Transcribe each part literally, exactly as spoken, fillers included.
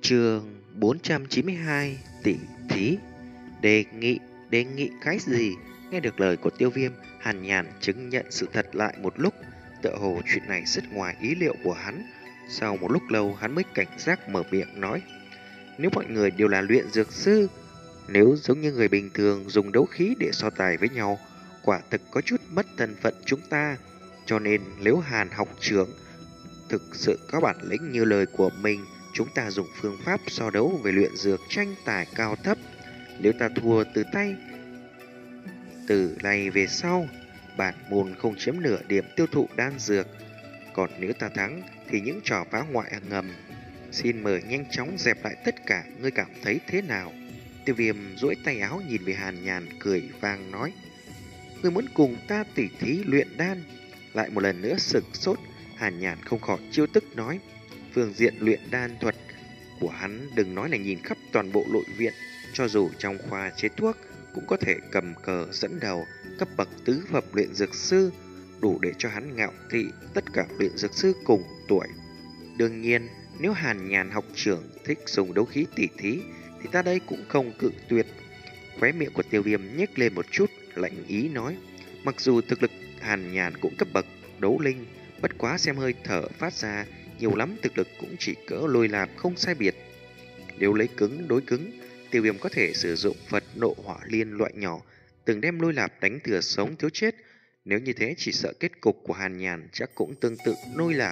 Chương bốn trăm chín mươi hai tỷ thí. Đề nghị, đề nghị cái gì? Nghe được lời của Tiêu Viêm, Hàn Nhàn chứng nhận sự thật lại một lúc. Tựa hồ chuyện này rất ngoài ý liệu của hắn. Sau một lúc lâu hắn mới cảnh giác mở miệng nói: nếu mọi người đều là luyện dược sư, nếu giống như người bình thường dùng đấu khí để so tài với nhau, quả thực có chút mất thân phận chúng ta. Cho nên nếu Hàn học trưởng thực sự có bản lĩnh như lời của mình, chúng ta dùng phương pháp so đấu về luyện dược tranh tài cao thấp. Nếu ta thua từ tay, từ này về sau, bản môn không chiếm nửa điểm tiêu thụ đan dược. Còn nếu ta thắng, thì những trò phá hoại ngầm. Xin mời nhanh chóng dẹp lại tất cả, ngươi cảm thấy thế nào? Tiêu Viêm duỗi tay áo nhìn về Hàn Nhàn, cười vang nói: ngươi muốn cùng ta tỉ thí luyện đan? Lại một lần nữa sửng sốt, Hàn Nhàn không khỏi chiêu tức nói: phương diện luyện đan thuật của hắn đừng nói là nhìn khắp toàn bộ nội viện, cho dù trong khoa chế thuốc cũng có thể cầm cờ dẫn đầu, cấp bậc tứ phẩm luyện dược sư, đủ để cho hắn ngạo thị tất cả luyện dược sư cùng tuổi. Đương nhiên, nếu Hàn Nhàn học trưởng thích dùng đấu khí tỉ thí thì ta đây cũng không cự tuyệt. Khóe miệng của Tiêu Viêm nhếch lên một chút, lạnh ý nói: mặc dù thực lực Hàn Nhàn cũng cấp bậc đấu linh, bất quá xem hơi thở phát ra, nhiều lắm thực lực cũng chỉ cỡ lôi lạp không sai biệt. Nếu lấy cứng đối cứng, Tiêu Viêm có thể sử dụng Phật nộ hỏa liên loại nhỏ, từng đem lôi lạp đánh thừa sống thiếu chết. Nếu như thế chỉ sợ kết cục của Hàn Nhàn chắc cũng tương tự lôi lạp.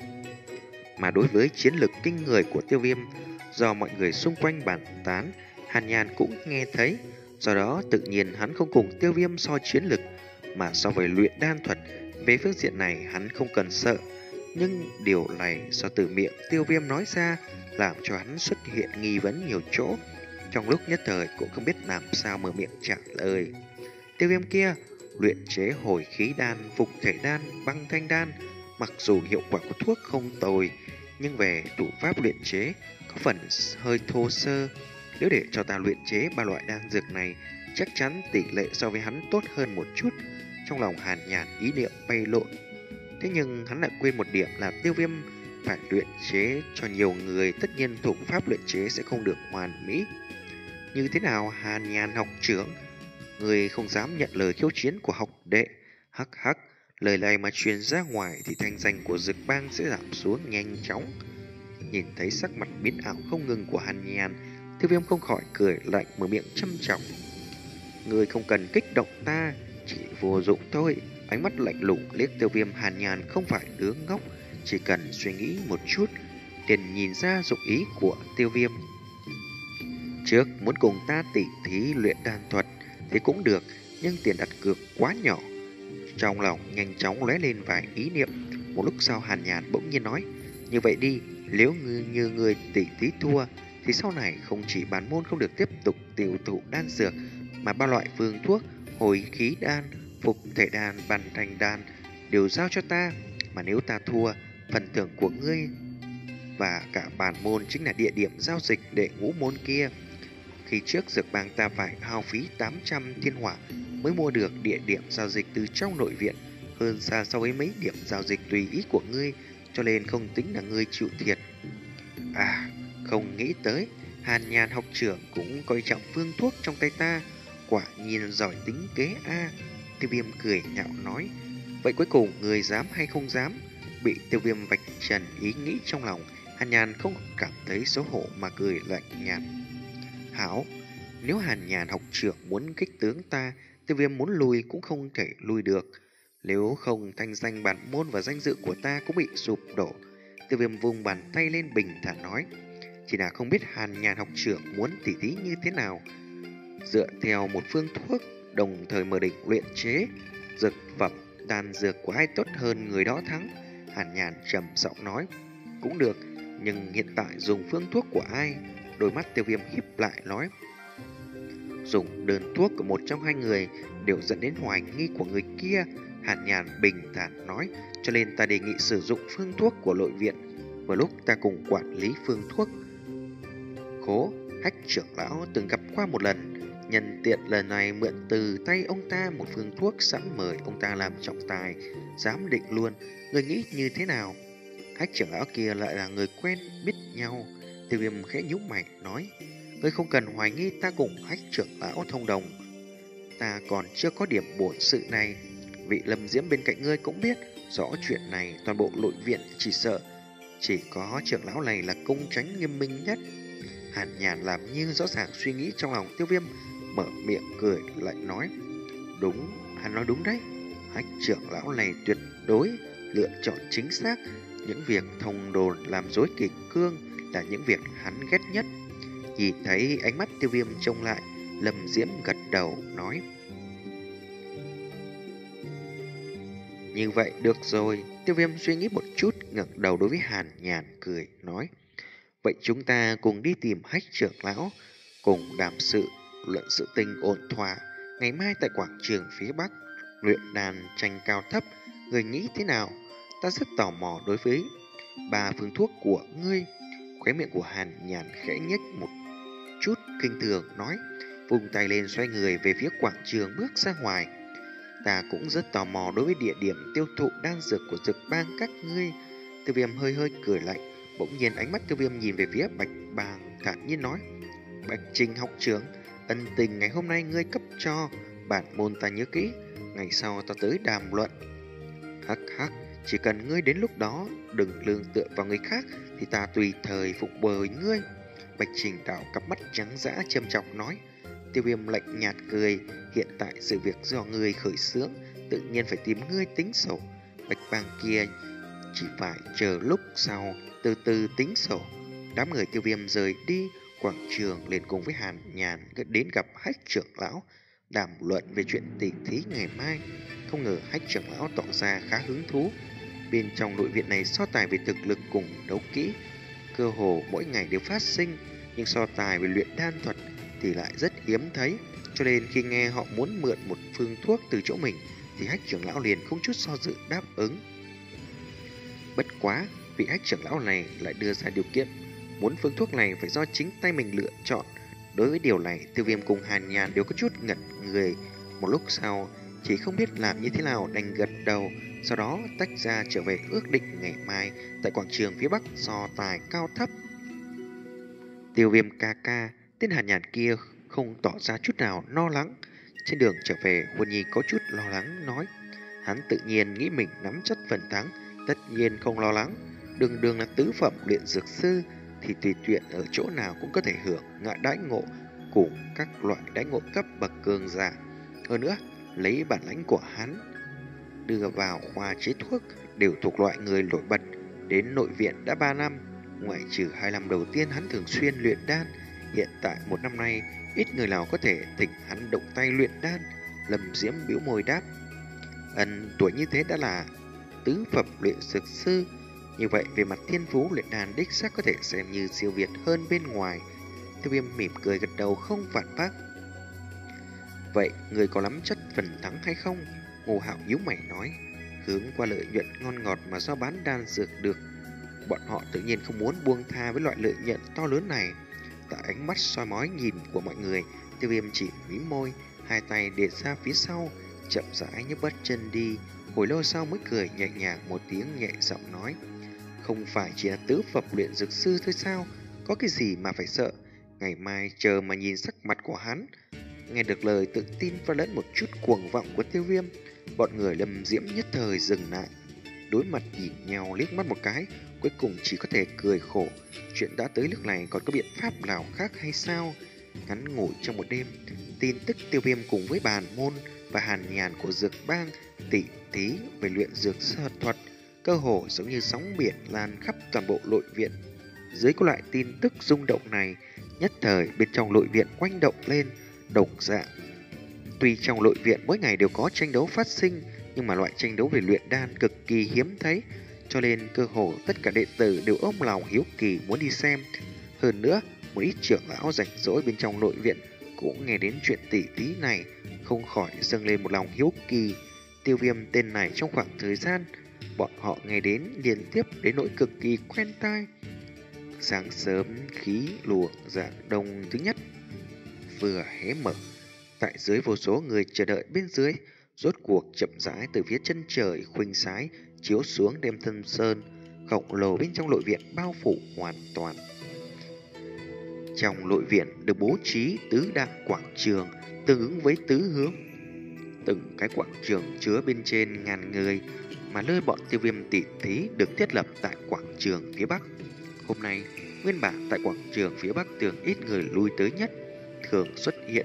Mà đối với chiến lực kinh người của Tiêu Viêm, do mọi người xung quanh bàn tán, Hàn Nhàn cũng nghe thấy. Do đó tự nhiên hắn không cùng Tiêu Viêm so chiến lực, mà so với luyện đan thuật, về phương diện này hắn không cần sợ. Nhưng điều này do từ miệng Tiêu Viêm nói ra làm cho hắn xuất hiện nghi vấn nhiều chỗ. Trong lúc nhất thời cũng không biết làm sao mở miệng trả lời. Tiêu Viêm kia, luyện chế hồi khí đan, phục thể đan, băng thanh đan, mặc dù hiệu quả của thuốc không tồi, nhưng về thủ pháp luyện chế có phần hơi thô sơ. Nếu để cho ta luyện chế ba loại đan dược này, chắc chắn tỷ lệ so với hắn tốt hơn một chút. Trong lòng Hàn Nhàn ý niệm bay lộn. Thế nhưng hắn lại quên một điểm là Tiêu Viêm phải luyện chế cho nhiều người, tất nhiên thủ pháp luyện chế sẽ không được hoàn mỹ. Như thế nào Hàn Nhàn học trưởng, người không dám nhận lời khiêu chiến của học đệ? Hắc hắc, lời này mà truyền ra ngoài thì thanh danh của Dực Bang sẽ giảm xuống nhanh chóng. Nhìn thấy sắc mặt biến ảo không ngừng của Hàn Nhàn, Tiêu Viêm không khỏi cười lạnh mở miệng châm trọng: người không cần kích động ta, chỉ vô dụng thôi. Ánh mắt lạnh lùng liếc Tiêu Viêm. Hàn Nhàn không phải đứa ngốc, chỉ cần suy nghĩ một chút liền nhìn ra dụng ý của Tiêu Viêm. Trước muốn cùng ta tỉ thí luyện đan thuật thì cũng được, nhưng tiền đặt cược quá nhỏ. Trong lòng nhanh chóng lóe lên vài ý niệm. Một lúc sau Hàn Nhàn bỗng nhiên nói: như vậy đi, nếu như, như người tỉ thí thua thì sau này không chỉ bản môn không được tiếp tục tiêu thụ đan dược, mà ba loại phương thuốc hồi khí đan, phục thể đan, băng thanh đan đều giao cho ta. Mà nếu ta thua, phần thưởng của ngươi và cả bản môn chính là địa điểm giao dịch để ngũ môn kia. Khi trước Dược Bang ta phải hao phí tám trăm thiên hỏa mới mua được địa điểm giao dịch từ trong nội viện, hơn xa so với mấy điểm giao dịch tùy ý của ngươi, cho nên không tính là ngươi chịu thiệt. À, không nghĩ tới Hàn Nhàn học trưởng cũng coi trọng phương thuốc trong tay ta, quả nhiên giỏi tính kế a. À. Tiêu Viêm cười nhạo nói: vậy cuối cùng người dám hay không dám? Bị Tiêu Viêm vạch trần ý nghĩ trong lòng, Hàn Nhàn không cảm thấy xấu hổ mà cười lạnh nhạt: hảo, nếu Hàn Nhàn học trưởng muốn kích tướng ta, Tiêu Viêm muốn lùi cũng không thể lùi được. Nếu không, thanh danh bản môn và danh dự của ta cũng bị sụp đổ. Tiêu Viêm vùng bàn tay lên bình thản nói: chỉ là không biết Hàn Nhàn học trưởng muốn tỉ thí như thế nào. Dựa theo một phương thuốc, đồng thời mở định luyện chế dược phẩm, đan dược của ai tốt hơn người đó thắng. Hàn Nhàn trầm giọng nói: cũng được, nhưng hiện tại dùng phương thuốc của ai? Đôi mắt Tiêu Viêm híp lại nói: dùng đơn thuốc của một trong hai người đều dẫn đến hoài nghi của người kia. Hàn Nhàn bình thản nói: cho nên ta đề nghị sử dụng phương thuốc của nội viện, vừa lúc ta cùng quản lý phương thuốc. Khố Hách trưởng lão từng gặp qua một lần, nhân tiện lần này mượn từ tay ông ta một phương thuốc sẵn mời ông ta làm trọng tài giám định luôn. Người nghĩ như thế nào? Hách trưởng lão kia lại là người quen biết nhau, Tiêu Viêm khẽ nhíu mày nói: ngươi không cần hoài nghi ta cùng Hách trưởng lão thông đồng. Ta còn chưa có điểm bổn sự này. Vị Lâm Diễm bên cạnh ngươi cũng biết rõ chuyện này, toàn bộ nội viện chỉ sợ chỉ có trưởng lão này là công tránh nghiêm minh nhất. Hàn Nhàn làm như rõ ràng suy nghĩ trong lòng Tiêu Viêm, mở miệng cười lại nói: đúng, hắn nói đúng đấy. Hách trưởng lão này tuyệt đối lựa chọn chính xác. Những việc thông đồn làm rối kỷ cương là những việc hắn ghét nhất. Nhìn thấy ánh mắt Tiêu Viêm trông lại, Lâm Diễm gật đầu nói: như vậy được rồi. Tiêu Viêm suy nghĩ một chút, ngẩng đầu đối với Hàn Nhàn cười nói: vậy chúng ta cùng đi tìm Hách trưởng lão, cùng đàm sự luận sự tình ổn thỏa. Ngày mai tại quảng trường phía bắc luyện đàn tranh cao thấp, người nghĩ thế nào? Ta rất tò mò đối với ba phương thuốc của ngươi. Khóe miệng của Hàn Nhàn khẽ nhếch một chút kinh thường nói, vùng tay lên xoay người về phía quảng trường bước ra ngoài. Ta cũng rất tò mò đối với địa điểm tiêu thụ đan dược của Dực Bang các ngươi. Tiêu Viêm hơi hơi cười lạnh, bỗng nhiên ánh mắt Tiêu Viêm nhìn về phía Bạch Bàng, thản nhiên nói: Bạch Trình học trưởng, ân tình ngày hôm nay ngươi cấp cho bản môn ta nhớ kỹ, ngày sau ta tới đàm luận. Hắc hắc, chỉ cần ngươi đến lúc đó đừng lương tựa vào người khác thì ta tùy thời phục bồi ngươi. Bạch Trình đảo cặp mắt trắng dã châm chọc nói. Tiêu Viêm lạnh nhạt cười, hiện tại sự việc do ngươi khởi xướng, tự nhiên phải tìm ngươi tính sổ. Bạch Bàng kia chỉ phải chờ lúc sau từ từ tính sổ. Đám người Tiêu Viêm rời đi quảng trường, liền cùng với Hàn Nhàn đến gặp Hách trưởng lão đàm luận về chuyện tỉ thí ngày mai. Không ngờ Hách trưởng lão tỏ ra khá hứng thú. Bên trong nội viện này so tài về thực lực cùng đấu kỹ cơ hồ mỗi ngày đều phát sinh, nhưng so tài về luyện đan thuật thì lại rất hiếm thấy. Cho nên khi nghe họ muốn mượn một phương thuốc từ chỗ mình thì Hách trưởng lão liền không chút do dự đáp ứng. Bất quá, vị Hách trưởng lão này lại đưa ra điều kiện, muốn phương thuốc này phải do chính tay mình lựa chọn. Đối với điều này, Tiêu Viêm cùng Hàn Nhàn đều có chút ngẩn người. Một lúc sau, chỉ không biết làm như thế nào đành gật đầu, sau đó tách ra trở về ước định ngày mai tại quảng trường phía bắc so tài cao thấp. Tiêu Viêm ca ca, tên Hàn Nhàn kia không tỏ ra chút nào lo lắng. Trên đường trở về, Huân Nhi có chút lo lắng nói, hắn tự nhiên nghĩ mình nắm chắc phần thắng, tất nhiên không lo lắng. Đường đường là tứ phẩm luyện dược sư thì tùy tiện ở chỗ nào cũng có thể hưởng ngại đãi ngộ cùng các loại đãi ngộ cấp bậc cường giả. Hơn nữa, lấy bản lãnh của hắn đưa vào khoa chế thuốc đều thuộc loại người nổi bật. Đến nội viện đã ba năm, ngoại trừ hai năm đầu tiên hắn thường xuyên luyện đan, hiện tại một năm nay ít người nào có thể thỉnh hắn động tay luyện đan. Lâm Diễm bĩu môi đáp, ân tuổi như thế đã là tứ phẩm luyện dược sư, như vậy về mặt thiên phú luyện đan đích xác có thể xem như siêu việt hơn bên ngoài. Tiêu Viêm mỉm cười gật đầu không phản bác. Vậy người có nắm chắc phần thắng hay không? Ngô Hạo nhíu mày nói, hướng qua lợi nhuận ngon ngọt mà do bán đan dược được, bọn họ tự nhiên không muốn buông tha với loại lợi nhuận to lớn này. Tại ánh mắt soi mói nhìn của mọi người, Tiêu Viêm chỉ mím môi, hai tay để ra phía sau, chậm rãi nhấc bước chân đi. Hồi lâu sau mới cười nhẹ nhàng một tiếng, nhẹ giọng nói, không phải chỉ là tứ phẩm luyện dược sư thôi sao? Có cái gì mà phải sợ? Ngày mai chờ mà nhìn sắc mặt của hắn. Nghe được lời tự tin và lẫn một chút cuồng vọng của Tiêu Viêm, bọn người Lâm Diễm nhất thời dừng lại, đối mặt nhìn nhau liếc mắt một cái, cuối cùng chỉ có thể cười khổ. Chuyện đã tới lúc này còn có biện pháp nào khác hay sao? Ngắn ngủi trong một đêm, tin tức Tiêu Viêm cùng với Bàn Môn và Hàn Nhàn của Dược Bang tỉ thí về luyện dược sơ thuật cơ hồ giống như sóng biển lan khắp toàn bộ nội viện. Dưới có loại tin tức rung động này, nhất thời bên trong nội viện quanh động lên đồng dạng. Tuy trong nội viện mỗi ngày đều có tranh đấu phát sinh, nhưng mà loại tranh đấu về luyện đan cực kỳ hiếm thấy, cho nên cơ hồ tất cả đệ tử đều ôm lòng hiếu kỳ muốn đi xem. Hơn nữa, một ít trưởng lão rảnh rỗi bên trong nội viện cũng nghe đến chuyện tỉ thí này, không khỏi dâng lên một lòng hiếu kỳ. Tiêu Viêm tên này trong khoảng thời gian bọn họ nghe đến liên tiếp đến nỗi cực kỳ quen tai. Sáng sớm, khí luồng dạng đông thứ nhất vừa hé mở, tại dưới vô số người chờ đợi bên dưới, rốt cuộc chậm rãi từ phía chân trời khuynh sái chiếu xuống, đem thân sơn khổng lồ bên trong nội viện bao phủ hoàn toàn. trong nội viện được bố trí tứ đại quảng trường tương ứng với tứ hướng. Từng cái quảng trường chứa bên trên ngàn người, mà nơi bọn Tiêu Viêm tỉ thí được thiết lập tại quảng trường phía Bắc. Hôm nay, nguyên bản tại quảng trường phía Bắc tường ít người lui tới nhất, thường xuất hiện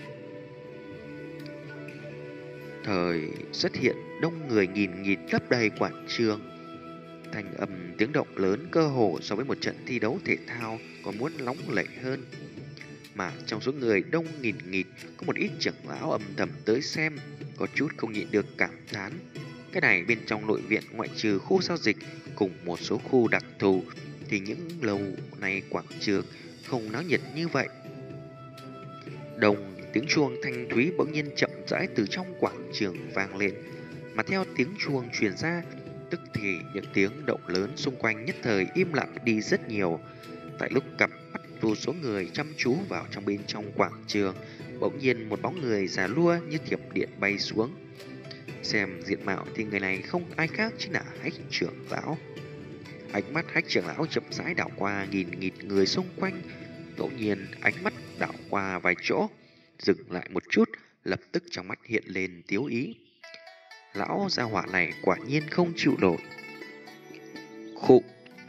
thời xuất hiện đông người nghìn nghìn lấp đầy quảng trường. Thành âm tiếng động lớn cơ hồ so với một trận thi đấu thể thao còn muốn nóng lệ hơn. Mà trong số người đông nghìn nghịt có một ít trưởng lão âm thầm tới xem, có chút không nhịn được cảm thán. Cái này bên trong nội viện ngoại trừ khu giao dịch cùng một số khu đặc thù thì những lâu nay quảng trường không náo nhiệt như vậy. Đồng tiếng chuông thanh thúy bỗng nhiên chậm rãi từ trong quảng trường vang lên, mà theo tiếng chuông truyền ra, tức thì những tiếng động lớn xung quanh nhất thời im lặng đi rất nhiều. Tại lúc cặp mắt vô số người chăm chú vào trong bên trong quảng trường, bỗng nhiên một bóng người già lua như thiểm điện bay xuống. Xem diện mạo thì người này không ai khác chính là Hách trưởng lão. Ánh mắt Hách trưởng lão chậm rãi đảo qua nghìn nghịt người xung quanh, ngẫu nhiên ánh mắt đảo qua vài chỗ, dừng lại một chút, lập tức trong mắt hiện lên tiếu ý. Lão gia hỏa này quả nhiên không chịu nổi. Khụ.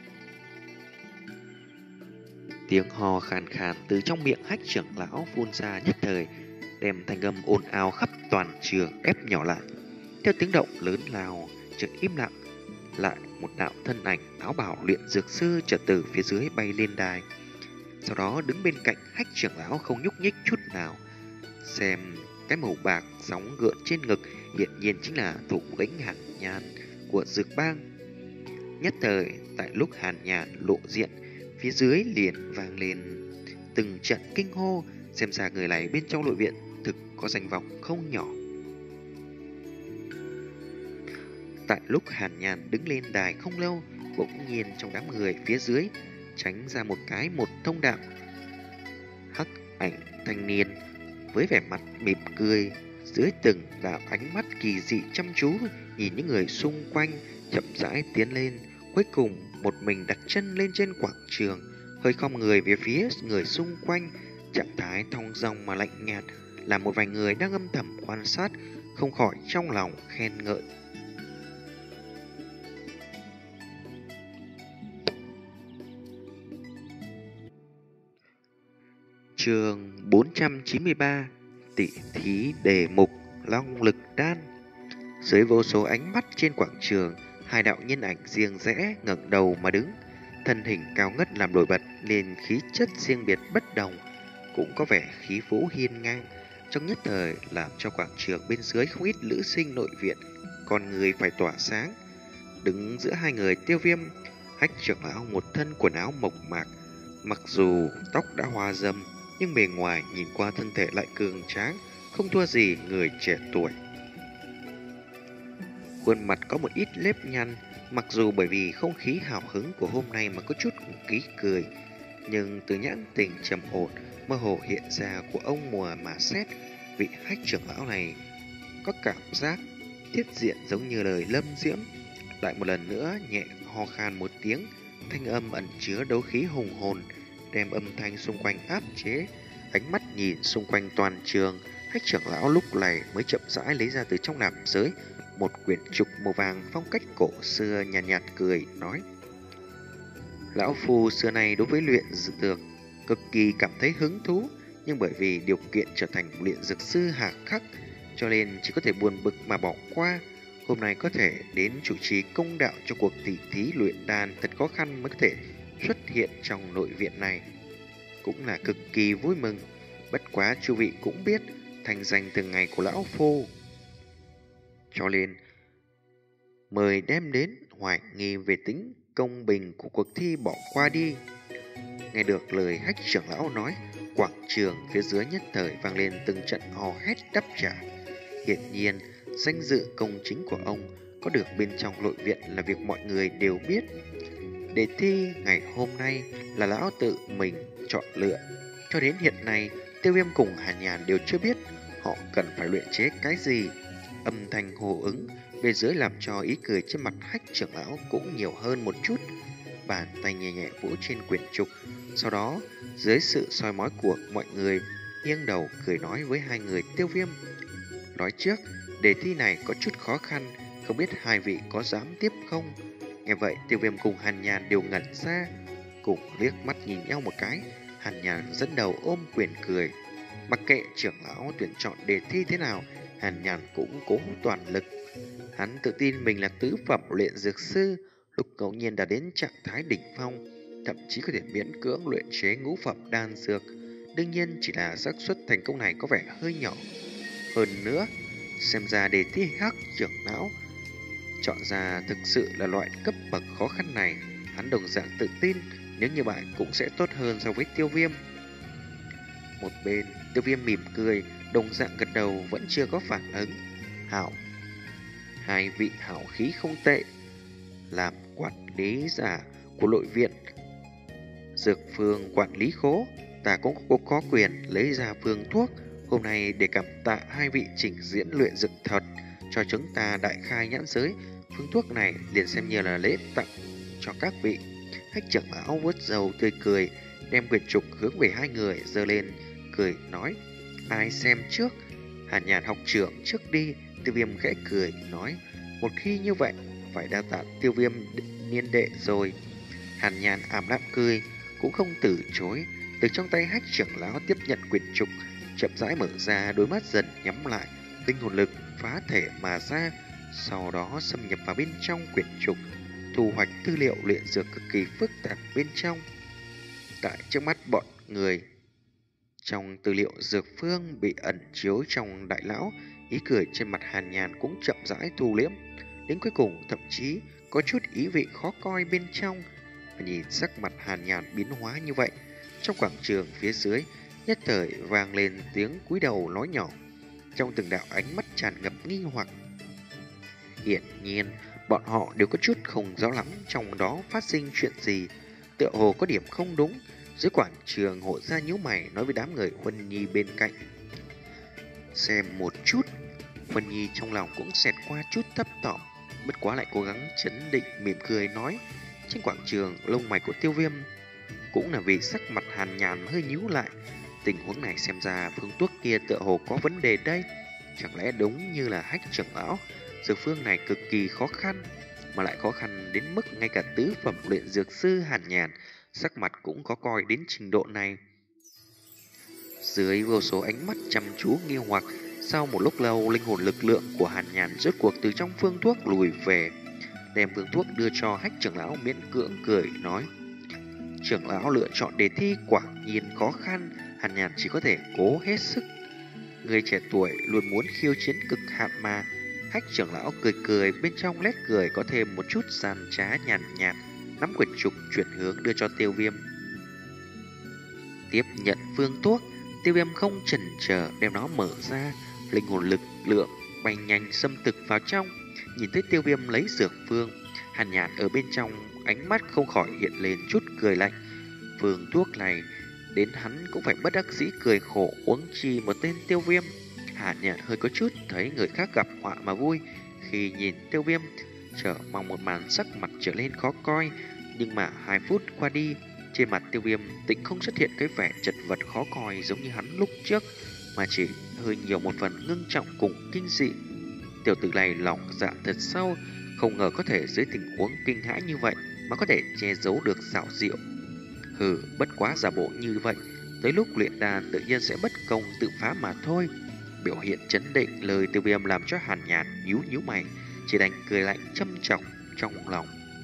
Tiếng hò khàn khàn từ trong miệng Hách trưởng lão phun ra nhất thời, đem thanh âm ồn ào khắp toàn trường ép nhỏ lại. Theo tiếng động lớn lao, chợt im lặng, lại một đạo thân ảnh áo bào luyện dược sư chợt từ phía dưới bay lên đài. Sau đó đứng bên cạnh Hách trưởng lão không nhúc nhích chút nào. Xem cái màu bạc sóng gợn trên ngực hiển nhiên chính là thủ lĩnh Hàn Nhàn của dược bang. Nhất thời tại lúc Hàn Nhàn lộ diện, phía dưới liền vang lên từng trận kinh hô, xem ra người này bên trong nội viện thực có danh vọng không nhỏ. Tại lúc Hàn Nhàn đứng lên đài không lâu, bỗng nhiên trong đám người phía dưới tránh ra một cái một thông đạo. Hắc ảnh thanh niên với vẻ mặt mỉm cười, dưới từng đạo ánh mắt kỳ dị chăm chú nhìn những người xung quanh, chậm rãi tiến lên, cuối cùng một mình đặt chân lên trên quảng trường, hơi khom người về phía người xung quanh, trạng thái thong dong mà lạnh nhạt, làm một vài người đang âm thầm quan sát không khỏi trong lòng khen ngợi. Chương bốn trăm chín mươi ba, tỷ thí đề mục Long Lực Đan. Dưới vô số ánh mắt trên quảng trường, hai đạo nhân ảnh riêng rẽ ngẩng đầu mà đứng, thân hình cao ngất làm nổi bật nên khí chất riêng biệt bất đồng, cũng có vẻ khí phú hiên ngang, trong nhất thời làm cho quảng trường bên dưới không ít nữ sinh nội viện con người phải tỏa sáng. Đứng giữa hai người Tiêu Viêm, Hách trưởng lão một thân quần áo mộc mạc, mặc dù tóc đã hoa râm nhưng bề ngoài nhìn qua thân thể lại cường tráng, không thua gì người trẻ tuổi. Khuôn mặt có một ít nếp nhăn, mặc dù bởi vì không khí hào hứng của hôm nay mà có chút ký cười, nhưng từ nhãn tình trầm ổn mơ hồ hiện ra của ông mùa mà xét, vị Hách trưởng lão này có cảm giác tiết diện giống như lời lâm diễm. Lại một lần nữa nhẹ ho khan một tiếng, thanh âm ẩn chứa đấu khí hùng hồn, đem âm thanh xung quanh áp chế. Ánh mắt nhìn xung quanh toàn trường, Hách trưởng lão lúc này mới chậm rãi lấy ra từ trong nạp giới một quyển trục màu vàng phong cách cổ xưa, nhàn nhạt, nhạt cười nói: Lão phu xưa nay đối với luyện dược cực kỳ cảm thấy hứng thú, nhưng bởi vì điều kiện trở thành luyện dược sư hà khắc, cho nên chỉ có thể buồn bực mà bỏ qua. Hôm nay có thể đến chủ trì công đạo cho cuộc tỷ thí luyện đan thật khó khăn mới có thể xuất hiện trong nội viện này, cũng là cực kỳ vui mừng. Bất quá chu vị cũng biết thành danh từng ngày của lão phu, cho nên mời đem đến hoài nghi về tính công bình của cuộc thi bỏ qua đi. Nghe được lời Hách trưởng lão nói, quảng trường phía dưới nhất thời vang lên từng trận hò hét đáp trả. Hiển nhiên danh dự công chính của ông có được bên trong nội viện là việc mọi người đều biết. Đề thi ngày hôm nay là lão tự mình chọn lựa, cho đến hiện nay Tiêu Viêm cùng Hàn Nhàn đều chưa biết họ cần phải luyện chế cái gì. Âm thanh hô ứng bên dưới làm cho ý cười trên mặt Hách trưởng lão cũng nhiều hơn một chút. bàn tay nhẹ nhẹ vỗ trên quyển trục. Sau đó, dưới sự soi mói của mọi người, nghiêng đầu cười nói với hai người Tiêu Viêm. Nói trước, đề thi này có chút khó khăn, không biết hai vị có dám tiếp không? Nghe vậy, Tiêu Viêm cùng Hàn Nhàn đều ngẩn ra, cùng liếc mắt nhìn nhau một cái. Hàn Nhàn dẫn đầu ôm quyền cười. Mặc kệ trưởng lão tuyển chọn đề thi thế nào, Hàn Nhàn cũng cố toàn lực. Hắn tự tin mình là tứ phẩm luyện dược sư, lúc ngẫu nhiên đã đến trạng thái đỉnh phong, thậm chí có thể miễn cưỡng luyện chế ngũ phẩm đan dược. Đương nhiên chỉ là xác suất thành công này có vẻ hơi nhỏ. Hơn nữa, xem ra đề thi hắc trưởng lão chọn ra thực sự là loại cấp bậc khó khăn này, hắn đồng dạng tự tin nếu như vậy cũng sẽ tốt hơn so với Tiêu Viêm. Một bên, Tiêu Viêm mỉm cười, đồng dạng gật đầu vẫn chưa có phản ứng. Hảo, hai vị hảo khí không tệ. Làm quản lý giả của nội viện dược phương quản lý khố, ta cũng có, có quyền lấy ra phương thuốc. Hôm nay để cảm tạ hai vị trình diễn luyện dược thật cho chúng ta đại khai nhãn giới, phương thuốc này liền xem như là lễ tặng cho các vị. Hách trưởng lão vuốt râu tươi cười, đem quyển trục hướng về hai người giơ lên, cười nói: ai xem trước? Hàn Nhàn học trưởng trước đi. Tiêu Viêm khẽ cười nói: một khi như vậy phải đa tạ Tiêu Viêm niên đệ rồi. Hàn Nhàn ảm đạm cười, cũng không từ chối, từ trong tay Hách trưởng lão tiếp nhận quyển trục, chậm rãi mở ra, đôi mắt dần nhắm lại, linh hồn lực phá thể mà ra, sau đó xâm nhập vào bên trong quyển trục, thu hoạch tư liệu luyện dược cực kỳ phức tạp bên trong. Tại trước mắt bọn người, trong tư liệu dược phương bị ẩn chiếu trong đại lão, ý cười trên mặt Hàn Nhàn cũng chậm rãi thu liễm, đến cuối cùng thậm chí có chút ý vị khó coi bên trong. Và nhìn sắc mặt Hàn Nhàn biến hóa như vậy, trong quảng trường phía dưới nhất thời vang lên tiếng cúi đầu nói nhỏ, trong từng đạo ánh mắt tràn ngập nghi hoặc. Hiển nhiên, bọn họ đều có chút không rõ lắm trong đó phát sinh chuyện gì, tựa hồ có điểm không đúng. Dưới quảng trường, Hộ Gia nhíu mày nói với đám người Huân Nhi bên cạnh: xem một chút. Huân Nhi trong lòng cũng xẹt qua chút thấp thỏm, bất quá lại cố gắng chấn định, mỉm cười nói: trên quảng trường, lông mày của Tiêu Viêm cũng là vì sắc mặt Hàn Nhàn hơi nhíu lại. Tình huống này xem ra phương thuốc kia tựa hồ có vấn đề đây. Chẳng lẽ đúng như là Hách trưởng lão, dược phương này cực kỳ khó khăn, mà lại khó khăn đến mức ngay cả tứ phẩm luyện dược sư Hàn Nhàn sắc mặt cũng có coi đến trình độ này. Dưới vô số ánh mắt chăm chú nghi hoặc, sau một lúc lâu, linh hồn lực lượng của Hàn Nhàn rốt cuộc từ trong phương thuốc lùi về, đem phương thuốc đưa cho Hách trưởng lão, miễn cưỡng cười nói: trưởng lão lựa chọn đề thi quả nhiên khó khăn, Hàn Nhàn chỉ có thể cố hết sức. Người trẻ tuổi luôn muốn khiêu chiến cực hạn mà. Hách trưởng lão cười cười, bên trong nét cười có thêm một chút gian trá nhàn nhạt, nắm quyển trục chuyển hướng đưa cho Tiêu Viêm. Tiếp nhận phương thuốc, Tiêu Viêm không chần chờ đem nó mở ra, linh hồn lực lượng bay nhanh xâm thực vào trong. Nhìn thấy Tiêu Viêm lấy dược phương, Hàn Nhàn ở bên trong ánh mắt không khỏi hiện lên chút cười lạnh. Phương thuốc này đến hắn cũng phải bất đắc dĩ cười khổ, uống chi một tên Tiêu Viêm. Hàn Nhàn hơi có chút thấy người khác gặp họa mà vui, khi nhìn Tiêu Viêm chờ mong một màn sắc mặt trở lên khó coi. Nhưng mà hai phút qua đi, trên mặt Tiêu Viêm tĩnh không xuất hiện cái vẻ chật vật khó coi giống như hắn lúc trước, mà chỉ hơi nhiều một phần ngưng trọng cùng kinh dị. Tiểu tử này lòng dạ thật sâu, không ngờ có thể dưới tình huống kinh hãi như vậy mà có thể che giấu được xảo diệu. Hừ, bất quá giả bộ như vậy, tới lúc luyện đan tự nhiên sẽ bất công tự phá mà thôi. Biểu hiện chấn định, lời Tiêu Viêm làm cho Hàn Nhàn nhíu nhíu mày, chỉ đành cười lạnh châm trọng trong lòng.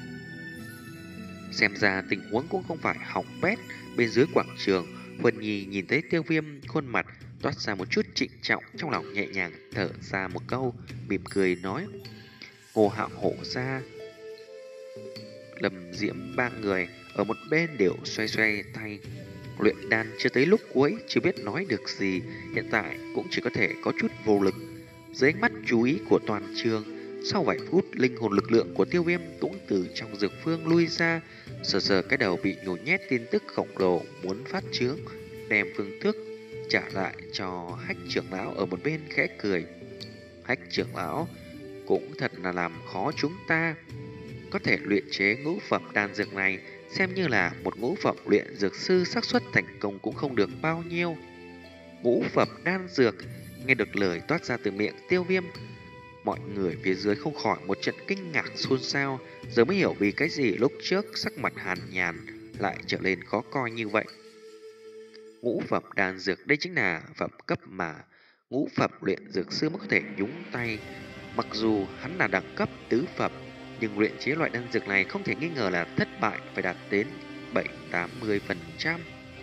Xem ra tình huống cũng không phải hỏng bét. Bên dưới quảng trường, Huân Nhi nhìn thấy Tiêu Viêm, khuôn mặt toát ra một chút trịnh trọng, trong lòng nhẹ nhàng thở ra một câu, mỉm cười nói: Ngô Hạo, Hộ Gia, Lâm Diễm ba người ở một bên đều xoay xoay tay. Luyện đan chưa tới lúc cuối, chưa biết nói được gì, hiện tại cũng chỉ có thể có chút vô lực. Dưới ánh mắt chú ý của toàn trường, sau vài phút, linh hồn lực lượng của Tiêu Viêm cũng từ trong dược phương lui ra, sờ sờ cái đầu bị nhồi nhét tin tức khổng lồ muốn phát trướng, đem phương thức trả lại cho Hách trưởng lão ở một bên khẽ cười. Hách trưởng lão cũng thật là làm khó chúng ta. Có thể luyện chế ngũ phẩm đan dược này, xem như là một ngũ phẩm luyện dược sư, xác suất thành công cũng không được bao nhiêu. Ngũ phẩm đan dược, nghe được lời toát ra từ miệng Tiêu Viêm, mọi người phía dưới không khỏi một trận kinh ngạc xôn xao, giờ mới hiểu vì cái gì lúc trước sắc mặt Hàn Nhàn lại trở nên khó coi như vậy. Ngũ phẩm đan dược đây chính là phẩm cấp mà ngũ phẩm luyện dược sư mới có thể nhúng tay. Mặc dù hắn là đẳng cấp tứ phẩm, nhưng luyện chế loại đan dược này không thể nghi ngờ là thất bại phải đạt đến bảy tám mươi phần trăm.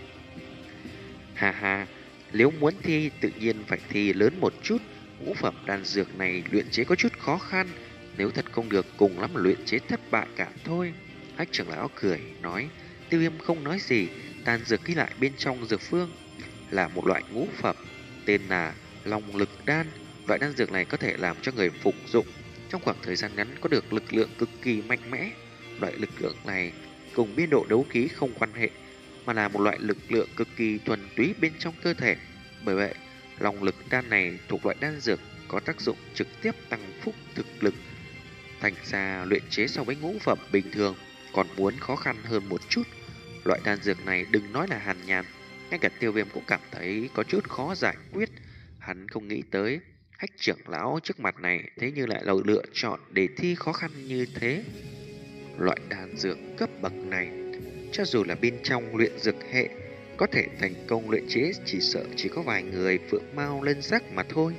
Hà hà, nếu muốn thi tự nhiên phải thi lớn một chút. Ngũ phẩm đan dược này luyện chế có chút khó khăn, nếu thật không được cùng lắm là luyện chế thất bại cả thôi. Hách trưởng lão cười nói. Tiêu Viêm không nói gì, đan dược ghi lại bên trong dược phương là một loại ngũ phẩm, tên là Long Lực Đan. Loại đan dược này có thể làm cho người phục dụng trong khoảng thời gian ngắn có được lực lượng cực kỳ mạnh mẽ. Loại lực lượng này cùng biên độ đấu khí không quan hệ, mà là một loại lực lượng cực kỳ thuần túy bên trong cơ thể. Bởi vậy, Long Lực Đan này thuộc loại đan dược có tác dụng trực tiếp tăng phúc thực lực. Thành ra luyện chế so với ngũ phẩm bình thường còn muốn khó khăn hơn một chút. Loại đan dược này đừng nói là Hàn Nhàn, ngay cả Tiêu Viêm cũng cảm thấy có chút khó giải quyết. Hắn không nghĩ tới Hách trưởng lão trước mặt này thế như lại là lựa chọn để thi khó khăn như thế. Loại đan dược cấp bậc này, cho dù là bên trong luyện dược hệ, có thể thành công luyện chế chỉ sợ chỉ có vài người phượng mao lân giác mà thôi.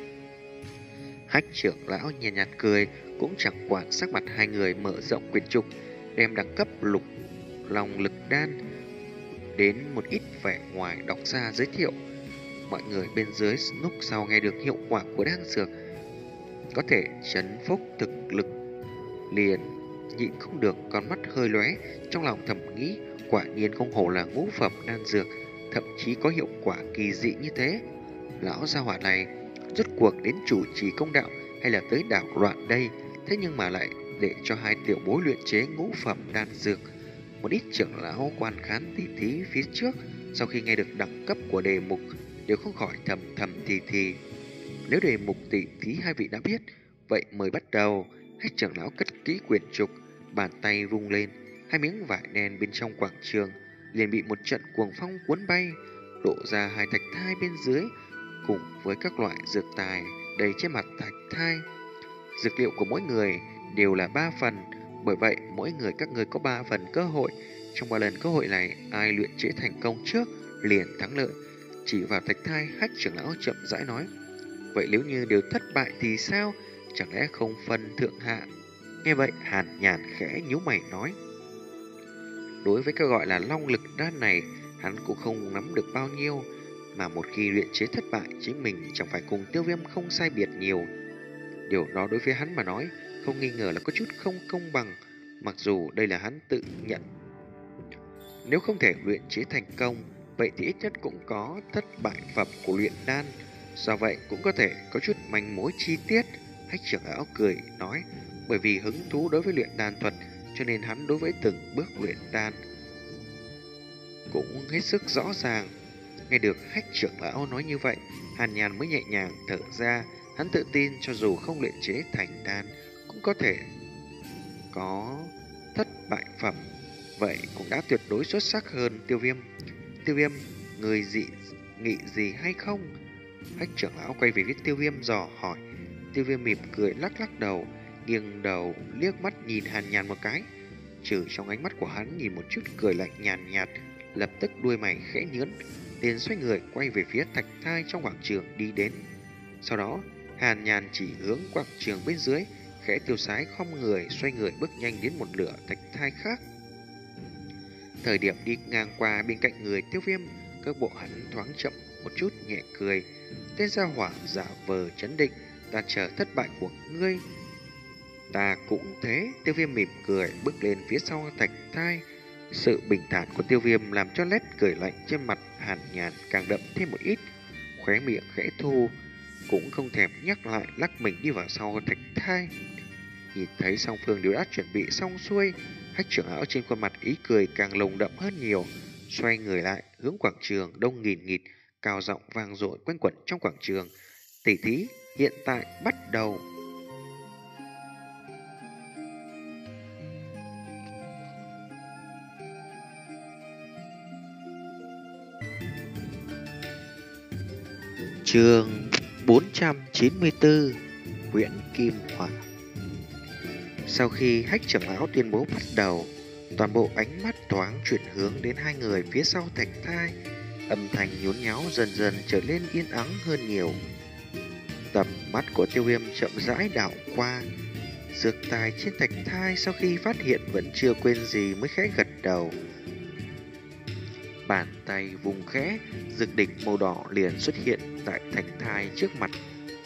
Hách trưởng lão nhàn nhạt, nhạt cười, cũng chẳng quản sắc mặt hai người, mở rộng quyển trục, đem đẳng cấp lục Long Lực Đan đến một ít vẻ ngoài đọc ra giới thiệu. Mọi người bên dưới lúc sau nghe được hiệu quả của đan dược có thể trấn phúc thực lực, liền nhịn không được con mắt hơi lóe, trong lòng thầm nghĩ quả nhiên không hổ là ngũ phẩm đan dược, thậm chí có hiệu quả kỳ dị như thế. Lão gia hỏa này rốt cuộc đến chủ trì công đạo hay là tới đảo loạn đây? Thế nhưng mà lại để cho hai tiểu bối luyện chế ngũ phẩm đan dược. Một ít trưởng lão quan khán tỉ thí phía trước, sau khi nghe được đẳng cấp của đề mục đều không khỏi thầm thầm thì thì. Nếu đề mục tỉ thí hai vị đã biết, vậy mời bắt đầu. Hách trưởng lão cất kỹ quyển trục, bàn tay vung lên, hai miếng vải đen bên trong quảng trường liền bị một trận cuồng phong cuốn bay, lộ ra hai thạch thai bên dưới cùng với các loại dược tài đầy trên mặt thạch thai. Dược liệu của mỗi người đều là ba phần, bởi vậy mỗi người các người có ba phần cơ hội. Trong ba lần cơ hội này, ai luyện chế thành công trước liền thắng lợi. Chỉ vào thạch thai, Hách trưởng lão chậm rãi nói. Vậy nếu như đều thất bại thì sao? Chẳng lẽ không phân thượng hạ? Nghe vậy, Hàn Nhàn khẽ nhíu mày nói. Đối với cái gọi là Long Lực Đan này, hắn cũng không nắm được bao nhiêu, mà một khi luyện chế thất bại, chính mình chẳng phải cùng Tiêu Viêm không sai biệt nhiều. Điều đó đối với hắn mà nói, không nghi ngờ là có chút không công bằng, mặc dù đây là hắn tự nhận. Nếu không thể luyện chế thành công, vậy thì ít nhất cũng có thất bại phẩm của luyện đan. Do vậy cũng có thể có chút manh mối chi tiết. Hách trưởng lão cười nói, bởi vì hứng thú đối với luyện đan thuật, cho nên hắn đối với từng bước luyện đan cũng hết sức rõ ràng. Nghe được Hách trưởng lão nói như vậy, Hàn Nhàn mới nhẹ nhàng thở ra. Hắn tự tin cho dù không luyện chế thành đan cũng có thể có thất bại phẩm, vậy cũng đã tuyệt đối xuất sắc hơn Tiêu Viêm. Tiêu Viêm, người dị nghị gì hay không? Hách trưởng lão quay về phía Tiêu Viêm dò hỏi. Tiêu Viêm mỉm cười lắc lắc đầu, nghiêng đầu liếc mắt nhìn Hàn Nhàn một cái. Trừ trong ánh mắt của hắn nhìn một chút cười lạnh nhàn nhạt, lập tức đuôi mày khẽ nhướn, liền xoay người quay về phía thạch thai trong quảng trường đi đến. Sau đó, Hàn Nhàn chỉ hướng quảng trường bên dưới, khẽ tiêu sái khom người xoay người bước nhanh đến một lửa thạch thai khác. Thời điểm đi ngang qua bên cạnh người Tiêu Viêm, cước bộ hắn thoáng chậm một chút, nhẹ cười. Tên gia hỏa giả vờ chấn định, ta chờ thất bại của ngươi. Ta cũng thế. Tiêu Viêm mỉm cười bước lên phía sau thạch thai. Sự bình thản của Tiêu Viêm làm cho nét cười lạnh trên mặt Hàn Nhàn càng đậm thêm một ít. Khóe miệng khẽ thu, cũng không thèm nhắc lại, lắc mình đi vào sau thạch thai. Nhìn thấy song phương đều đã chuẩn bị xong xuôi, Hách trưởng lão trên khuôn mặt ý cười càng lồng đậm hơn nhiều, xoay người lại hướng quảng trường đông nghìn nghịt, cao giọng vang dội quanh quẩn trong quảng trường. Tỷ thí hiện tại bắt đầu. Chương bốn trăm chín mươi tư Huyễn Kim Hỏa. Sau khi Hách trưởng lão tuyên bố bắt đầu, toàn bộ ánh mắt thoáng chuyển hướng đến hai người phía sau thạch thai. Âm thanh nhốn nháo dần dần trở nên yên ắng hơn nhiều. Tầm mắt của Tiêu Viêm chậm rãi đảo qua dược tài trên thạch thai, sau khi phát hiện vẫn chưa quên gì mới khẽ gật đầu. Bàn tay vùng khẽ, dược đỉnh màu đỏ liền xuất hiện tại thạch thai trước mặt.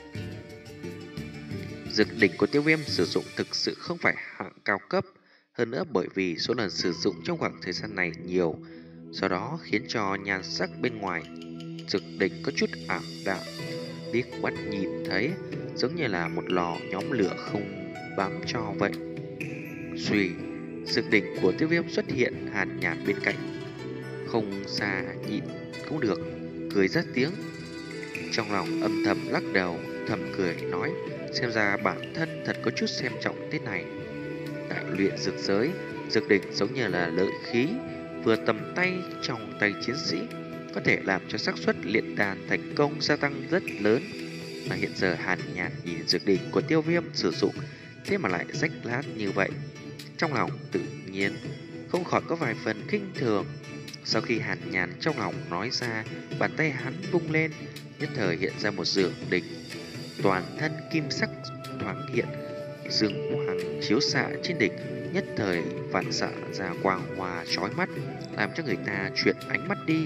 Dược đỉnh của Tiêu Viêm sử dụng thực sự không phải hạng cao cấp, hơn nữa bởi vì số lần sử dụng trong khoảng thời gian này nhiều, do đó khiến cho nhan sắc bên ngoài dược đỉnh có chút ảm đạm. Liếc mắt nhìn thấy giống như là một lò nhóm lửa không bám tro vậy. Xuy, dược đỉnh của Tiêu Viêm xuất hiện hàn nhạt bên cạnh, không xa nhịn cũng được, cười rất tiếng. Trong lòng âm thầm lắc đầu, thầm cười nói, xem ra bản thân thật có chút xem trọng thế này. Tại luyện dược giới, dược đỉnh giống như là lợi khí, vừa tầm tay trong tay chiến sĩ, có thể làm cho xác suất luyện đan thành công gia tăng rất lớn. Mà hiện giờ hàn nhạt nhìn dược đỉnh của Tiêu Viêm sử dụng, thế mà lại rách lát như vậy, trong lòng tự nhiên không khỏi có vài phần kinh thường. Sau khi hàn nhàn trong lòng nói ra, bàn tay hắn vung lên, nhất thời hiện ra một dược đỉnh, toàn thân kim sắc thoáng hiện, dương quang chiếu xạ trên đỉnh, nhất thời vạn xạ ra quang hoa chói mắt, làm cho người ta chuyển ánh mắt đi.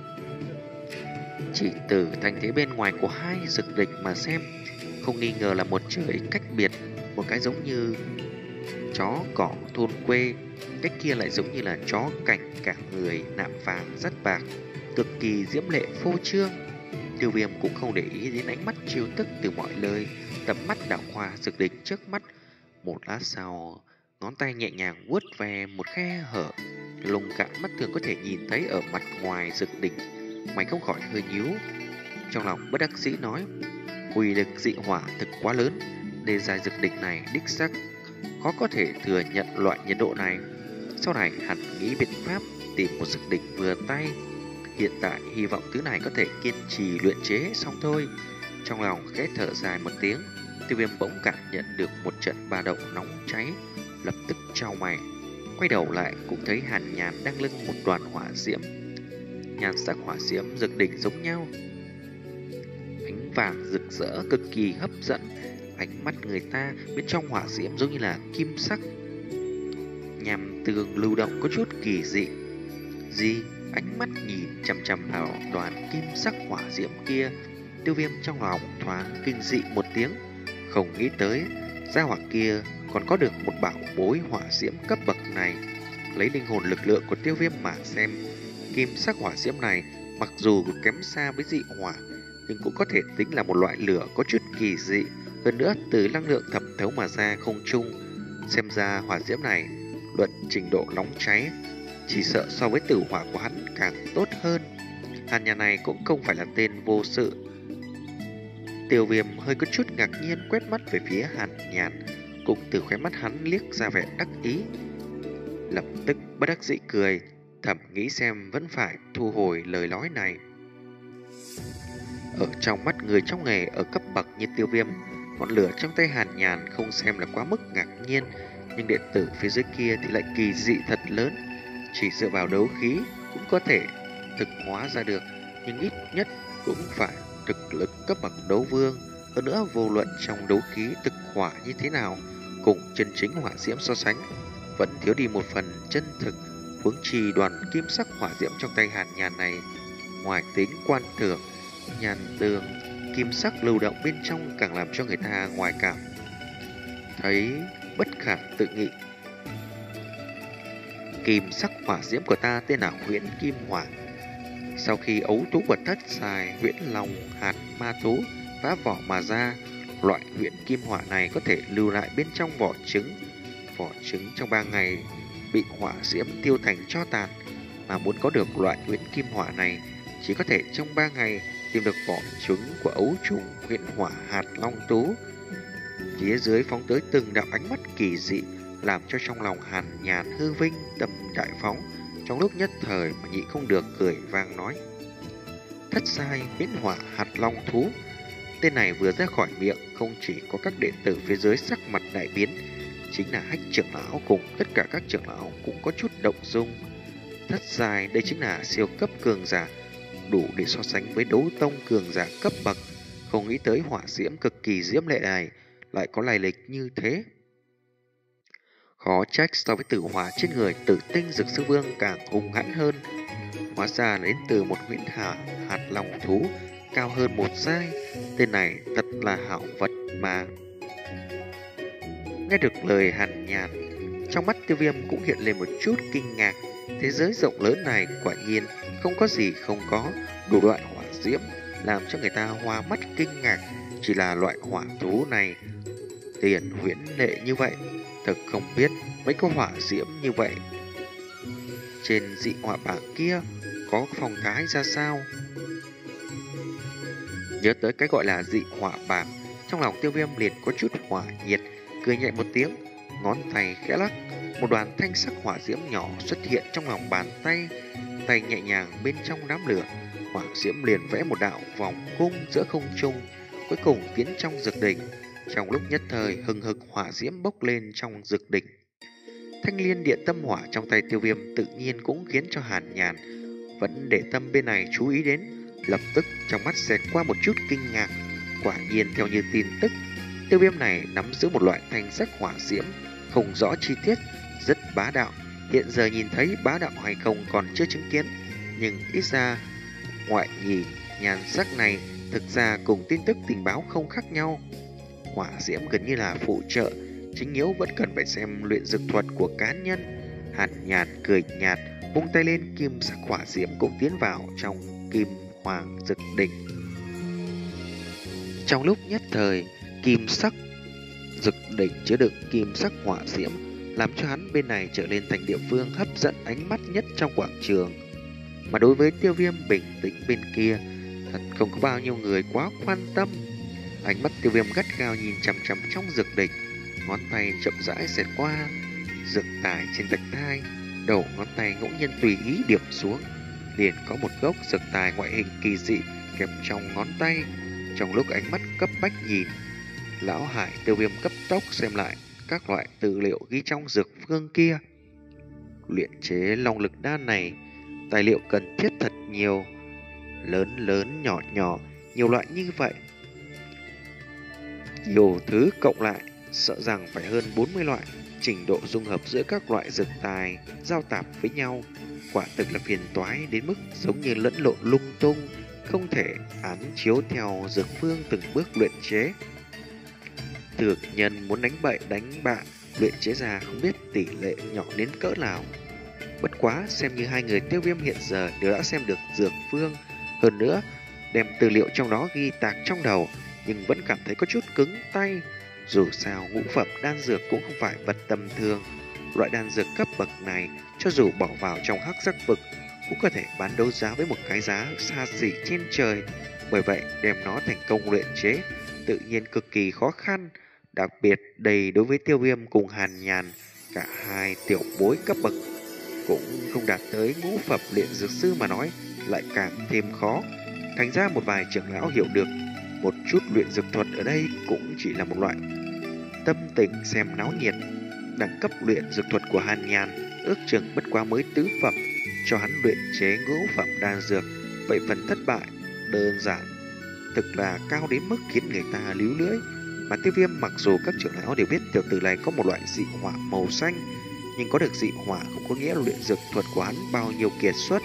Chỉ từ thành thế bên ngoài của hai dược đỉnh mà xem, không nghi ngờ là một trời cách biệt, một cái giống như chó cỏ thôn quê, cách kia lại giống như là chó cảnh cả người nạm vàng rất bạc, cực kỳ diễm lệ phô trương. Tiêu Viêm cũng không để ý đến ánh mắt chiêu tức từ mọi nơi, tầm mắt đảo qua dược đỉnh trước mắt. Một lát sau, ngón tay nhẹ nhàng vuốt về một khe hở, lùng cạn mắt thường có thể nhìn thấy ở mặt ngoài dược đỉnh. Mày không khỏi hơi nhíu, trong lòng bất đắc dĩ nói, uy lực dị hỏa thực quá lớn, đề dài dược đỉnh này đích xác khó có thể thừa nhận loại nhiệt độ này. Sau này hẳn nghĩ biện pháp tìm một dược đỉnh vừa tay. Hiện tại hy vọng thứ này có thể kiên trì luyện chế xong thôi. Trong lòng khẽ thở dài một tiếng, Tiêu Viêm bỗng cảm nhận được một trận ba động nóng cháy, lập tức chau mày, quay đầu lại cũng thấy hàn nhàn đang lưng một đoàn hỏa diễm. Nhan sắc hỏa diễm dược đỉnh giống nhau, ánh vàng rực rỡ cực kỳ hấp dẫn ánh mắt người ta. Bên trong hỏa diễm giống như là kim sắc nhằm tường lưu động có chút kỳ dị. Gì? Ánh mắt nhìn chằm chằm vào đoàn kim sắc hỏa diễm kia, Tiêu Viêm trong lòng thoáng kinh dị một tiếng, không nghĩ tới gia hỏa kia còn có được một bảo bối hỏa diễm cấp bậc này. Lấy linh hồn lực lượng của Tiêu Viêm mà xem, kim sắc hỏa diễm này mặc dù kém xa với dị hỏa, nhưng cũng có thể tính là một loại lửa có chút kỳ dị, hơn nữa từ năng lượng thẩm thấu mà ra không chung. Xem ra hỏa diễm này luận trình độ nóng cháy, chỉ sợ so với tử hỏa của hắn càng tốt hơn. Hàn nhà này cũng không phải là tên vô sự. Tiêu Viêm hơi có chút ngạc nhiên quét mắt về phía Hàn Nhàn, cũng từ khóe mắt hắn liếc ra vẻ đắc ý, lập tức bất đắc dĩ cười, thầm nghĩ xem vẫn phải thu hồi lời nói này. Ở trong mắt người trong nghề ở cấp bậc như Tiêu Viêm, ngọn lửa trong tay Hàn Nhàn không xem là quá mức ngạc nhiên, nhưng điện tử phía dưới kia thì lại kỳ dị thật lớn. Chỉ dựa vào đấu khí cũng có thể thực hóa ra được, nhưng ít nhất cũng phải thực lực cấp bậc đấu vương. Hơn nữa vô luận trong đấu khí thực hỏa như thế nào, cùng chân chính hỏa diễm so sánh, vẫn thiếu đi một phần chân thực. Huống chi đoàn kim sắc hỏa diễm trong tay Hàn Nhàn này, ngoài tính quan tưởng, nhàn tường kim sắc lưu động bên trong càng làm cho người ta ngoài cảm thấy bất khả tự nghị. Kim sắc hỏa diễm của ta tên là Huyễn Kim Hỏa. Sau khi ấu thú của thất xài huyễn long hạt ma thú phá vỏ mà ra, loại huyễn kim hỏa này có thể lưu lại bên trong vỏ trứng. Vỏ trứng trong ba ngày bị hỏa diễm tiêu thành tro tàn. Mà muốn có được loại huyễn kim hỏa này, chỉ có thể trong ba ngày tìm được vỏ trứng của ấu trùng huyễn hỏa hạt long tú. Phía dưới phóng tới từng đạo ánh mắt kỳ dị, làm cho trong lòng Hàn Nhàn hư vinh tâm đại phóng. Trong lúc nhất thời mà nhị không được cười vang nói, Thất giai huyễn hỏa hạt long thú. Tên này vừa ra khỏi miệng, không chỉ có các đệ tử phía dưới sắc mặt đại biến, chính là Hách trưởng lão cùng tất cả các trưởng lão cũng có chút động dung. Thất giai đây chính là siêu cấp cường giả, đủ để so sánh với đấu tông cường giả cấp bậc. Không nghĩ tới hỏa diễm cực kỳ diễm lệ này lại có lai lịch như thế. Khó trách so với tử hỏa trên người Tử Tinh Dược Sư Vương càng hung hãn hơn. Hóa ra là đến từ một huyễn hà hạt long thú cao hơn một giai. Tên này thật là hảo vật mà. Nghe được lời Hàn Nhàn, trong mắt Tiêu Viêm cũng hiện lên một chút kinh ngạc. Thế giới rộng lớn này quả nhiên không có gì không có, đủ loại hỏa diễm làm cho người ta hoa mắt kinh ngạc. Chỉ là loại hỏa thú này tiền huyễn lệ như vậy, thật không biết mấy có hỏa diễm như vậy trên dị hỏa bảng kia có phong thái ra sao. Nhớ tới cái gọi là dị hỏa bảng, trong lòng Tiêu Viêm liền có chút hỏa nhiệt, cười nhẹ một tiếng, ngón tay khẽ lắc, một đoàn thanh sắc hỏa diễm nhỏ xuất hiện trong lòng bàn tay, tay nhẹ nhàng bên trong đám lửa, hỏa diễm liền vẽ một đạo vòng cung giữa không trung, cuối cùng tiến trong dược đỉnh. Trong lúc nhất thời, hừng hực hỏa diễm bốc lên trong dược đỉnh. Thanh liên điện tâm hỏa trong tay Tiêu Viêm tự nhiên cũng khiến cho Hàn Nhàn vẫn để tâm bên này chú ý đến, lập tức trong mắt xẹt qua một chút kinh ngạc. Quả nhiên theo như tin tức, Tiêu Viêm này nắm giữ một loại thanh sắc hỏa diễm, không rõ chi tiết, rất bá đạo. Hiện giờ nhìn thấy bá đạo hay không còn chưa chứng kiến, nhưng ít ra ngoại nhì nhan sắc này thực ra cùng tin tức tình báo không khác nhau. Hỏa diễm gần như là phụ trợ, chính yếu vẫn cần phải xem luyện dược thuật của cá nhân. Hàn Nhàn cười nhạt, vung tay lên, kim sắc hỏa diễm cũng tiến vào trong kim hoàng dược đỉnh. Trong lúc nhất thời, kim sắc dược đỉnh chứa đựng kim sắc hỏa diễm, làm cho hắn bên này trở lên thành địa phương hấp dẫn ánh mắt nhất trong quảng trường. Mà đối với Tiêu Viêm bình tĩnh bên kia, thật không có bao nhiêu người quá quan tâm. Ánh mắt Tiêu Viêm gắt gao nhìn chằm chằm trong dược đỉnh, ngón tay chậm rãi xẹt qua dược tài trên vạch thai, đầu ngón tay ngẫu nhiên tùy ý điểm xuống, liền có một gốc dược tài ngoại hình kỳ dị kẹp trong ngón tay. Trong lúc ánh mắt cấp bách nhìn, lão Hải Tiêu Viêm cấp tốc xem lại các loại tư liệu ghi trong dược phương kia. Luyện chế long lực đan này, tài liệu cần thiết thật nhiều, lớn lớn nhỏ nhỏ, nhiều loại như vậy. Nhiều thứ cộng lại, sợ rằng phải hơn bốn mươi loại. Trình độ dung hợp giữa các loại dược tài giao tạp với nhau, quả thực là phiền toái đến mức giống như lẫn lộn lung tung, không thể án chiếu theo dược phương từng bước luyện chế. Dược nhân muốn đánh bậy đánh bạn, luyện chế ra không biết tỷ lệ nhỏ đến cỡ nào. Bất quá xem như hai người Tiêu Viêm hiện giờ đều đã xem được dược phương, hơn nữa đem tư liệu trong đó ghi tạc trong đầu, nhưng vẫn cảm thấy có chút cứng tay. Dù sao ngũ phẩm đan dược cũng không phải vật tầm thường, loại đan dược cấp bậc này cho dù bỏ vào trong hắc sắc vực cũng có thể bán đấu giá với một cái giá xa xỉ trên trời. Bởi vậy đem nó thành công luyện chế tự nhiên cực kỳ khó khăn. Đặc biệt đây đối với Tiêu Viêm cùng Hàn Nhàn, cả hai tiểu bối cấp bậc cũng không đạt tới ngũ phẩm luyện dược sư mà nói, lại càng thêm khó. Thành ra một vài trưởng lão hiểu được một chút luyện dược thuật ở đây cũng chỉ là một loại tâm tình xem náo nhiệt. Đẳng cấp luyện dược thuật của Hàn Nhàn ước chừng bất quá mới tứ phẩm, cho hắn luyện chế ngũ phẩm đan dược, vậy phần thất bại đơn giản thực là cao đến mức khiến người ta líu lưỡi. Mà Tiêu Viêm mặc dù các trưởng lão đều biết tiểu tử này có một loại dị hỏa màu xanh, nhưng có được dị hỏa không có nghĩa là luyện dược thuật của hắn bao nhiêu kiệt xuất.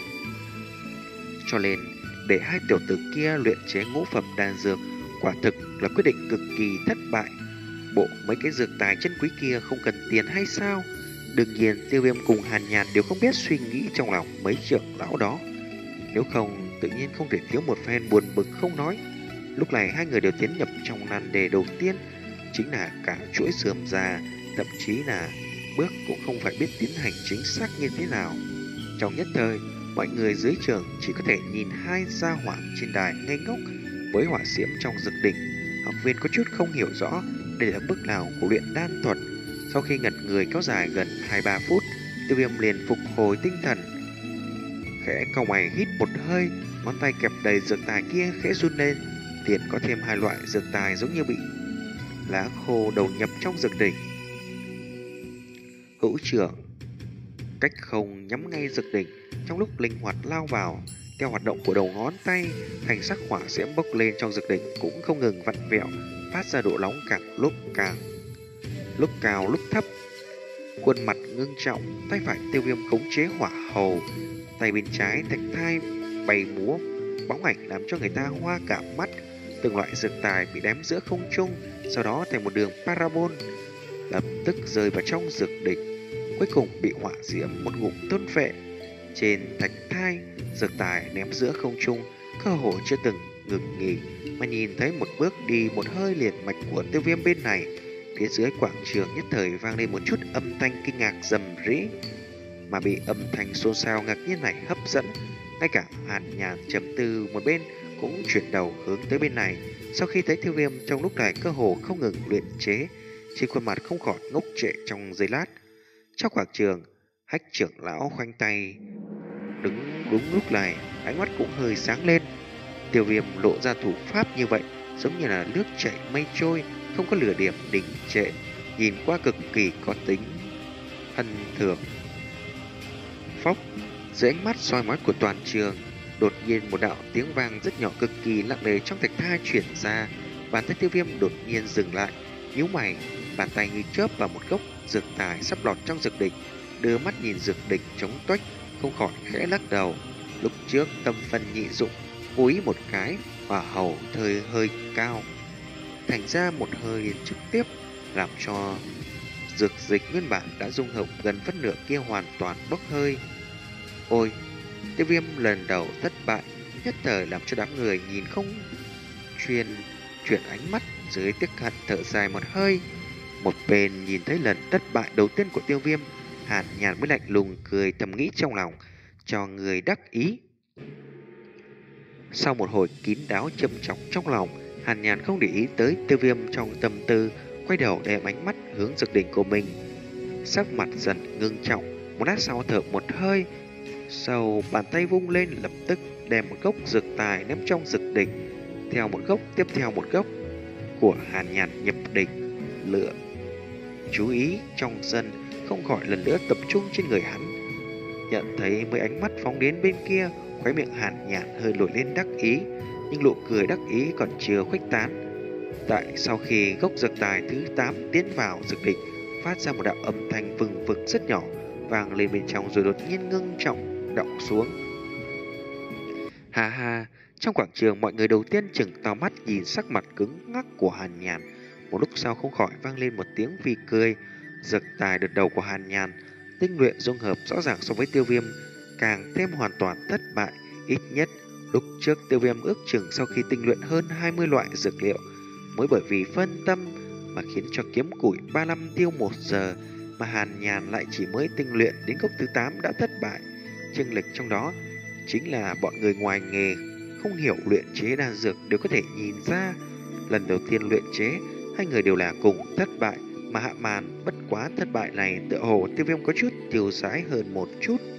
Cho nên để hai tiểu tử kia luyện chế ngũ phẩm đan dược quả thực là quyết định cực kỳ thất bại. Bộ mấy cái dược tài chân quý kia không cần tiền hay sao? Đương nhiên Tiêu Viêm cùng Hàn Nhàn đều không biết suy nghĩ trong lòng mấy trưởng lão đó, nếu không tự nhiên không thể thiếu một phen buồn bực không nói. Lúc này hai người đều tiến nhập trong nan đề đầu tiên, chính là cả chuỗi sườm già, thậm chí là bước cũng không phải biết tiến hành chính xác như thế nào. Trong nhất thời, mọi người dưới trường chỉ có thể nhìn hai gia hỏa trên đài ngây ngốc với hỏa diễm trong dược đỉnh. Học viên có chút không hiểu rõ đây là bước nào của luyện đan thuật. Sau khi ngẩn người kéo dài gần hai ba phút, Tiêu Viêm liền phục hồi tinh thần, khẽ cau mày hít một hơi, ngón tay kẹp đầy dược tài kia khẽ run lên, liền có thêm hai loại dược tài giống như bị lá khô đầu nhập trong dược đỉnh. Hữu trưởng cách không nhắm ngay dược đỉnh, trong lúc linh hoạt lao vào, theo hoạt động của đầu ngón tay, thành sắc hỏa diễm bốc lên trong dược đỉnh cũng không ngừng vặn vẹo, phát ra độ nóng càng lúc càng lúc cao lúc thấp. Khuôn mặt ngưng trọng, tay phải Tiêu Viêm khống chế hỏa hầu, tay bên trái Thạch Thai bay múa bóng ảnh làm cho người ta hoa cả mắt. Từng loại dược tài bị ném giữa không trung, sau đó thành một đường parabol, lập tức rơi vào trong dược đỉnh, cuối cùng bị hỏa diễm một ngụm thôn phệ. Trên Thạch Thai, dược tài ném giữa không trung, cơ hồ chưa từng ngừng nghỉ, mà nhìn thấy một bước đi một hơi liền mạch của Tiêu Viêm bên này. Phía dưới quảng trường nhất thời vang lên một chút âm thanh kinh ngạc rầm rĩ, mà bị âm thanh xôn xao ngạc nhiên này hấp dẫn, ngay cả Hàn Nhàn trầm tư một bên cũng chuyển đầu hướng tới bên này. Sau khi thấy Tiêu Viêm trong lúc này cơ hồ không ngừng luyện chế, trên khuôn mặt không khỏi ngốc trệ trong giây lát. Trong quảng trường, Hách trưởng lão khoanh tay đứng đúng lúc này, ánh mắt cũng hơi sáng lên. Tiêu Viêm lộ ra thủ pháp như vậy, giống như là nước chảy mây trôi, không có lửa điểm đình trệ, nhìn qua cực kỳ có tính hân thường. Phốc, dưới ánh mắt soi mói của toàn trường, đột nhiên một đạo tiếng vang rất nhỏ cực kỳ nặng nề trong Thạch Thai chuyển ra. Bàn tay Tiêu Viêm đột nhiên dừng lại, nhíu mày, bàn tay như chớp vào một gốc dược tài sắp lọt trong dược đỉnh, đưa mắt nhìn dược đỉnh chống tuếch, không khỏi khẽ lắc đầu. Lúc trước tâm phân nhị dụng, cố ý một cái, hỏa hầu thời hơi cao, thành ra một hơi liền trực tiếp làm cho dược dịch nguyên bản đã dung hợp gần phân nửa kia hoàn toàn bốc hơi. Ôi, Tiêu Viêm lần đầu thất bại, nhất thời làm cho đám người nhìn không chuyên chuyển ánh mắt, dưới tiếc hận thở dài một hơi. Một bên nhìn thấy lần thất bại đầu tiên của Tiêu Viêm, Hàn Nhàn mới lạnh lùng cười thầm nghĩ trong lòng, cho người đắc ý. Sau một hồi kín đáo châm chọc trong lòng, Hàn Nhàn không để ý tới Tiêu Viêm trong tâm tư, quay đầu đem ánh mắt hướng dược đỉnh của mình. Sắc mặt dần ngưng trọng, một lát sau thở một hơi, sau bàn tay vung lên lập tức đem một gốc dược tài ném trong dược đỉnh, theo một gốc tiếp theo một gốc của Hàn Nhàn nhập đỉnh. Lửa chú ý trong sân không khỏi lần nữa tập trung trên người hắn, nhận thấy mấy ánh mắt phóng đến bên kia, khóe miệng Hàn Nhàn hơi nổi lên đắc ý, nhưng nụ cười đắc ý còn chưa khuếch tán. Tại sau khi gốc dược tài thứ tám tiến vào dược đỉnh, phát ra một đạo âm thanh vừng vực rất nhỏ, vang lên bên trong rồi đột nhiên ngưng trọng đọng xuống. Ha ha, trong quảng trường mọi người đầu tiên chừng to mắt nhìn sắc mặt cứng ngắc của Hàn Nhàn, một lúc sau không khỏi vang lên một tiếng phi cười. Dược tài đợt đầu của Hàn Nhàn tinh luyện dung hợp rõ ràng so với Tiêu Viêm càng thêm hoàn toàn thất bại. Ít nhất lúc trước Tiêu Viêm ước chừng sau khi tinh luyện hơn hai mươi loại dược liệu, mới bởi vì phân tâm mà khiến cho kiếm củi ba mươi lăm tiêu một giờ, mà Hàn Nhàn lại chỉ mới tinh luyện đến gốc thứ tám đã thất bại. Chênh lệch trong đó chính là bọn người ngoài nghề không hiểu luyện chế đan dược đều có thể nhìn ra. Lần đầu tiên luyện chế, hai người đều là cùng thất bại, mà hạ màn bất quá thất bại này tựa hồ Tiêu Viêm có chút tiêu sái hơn một chút.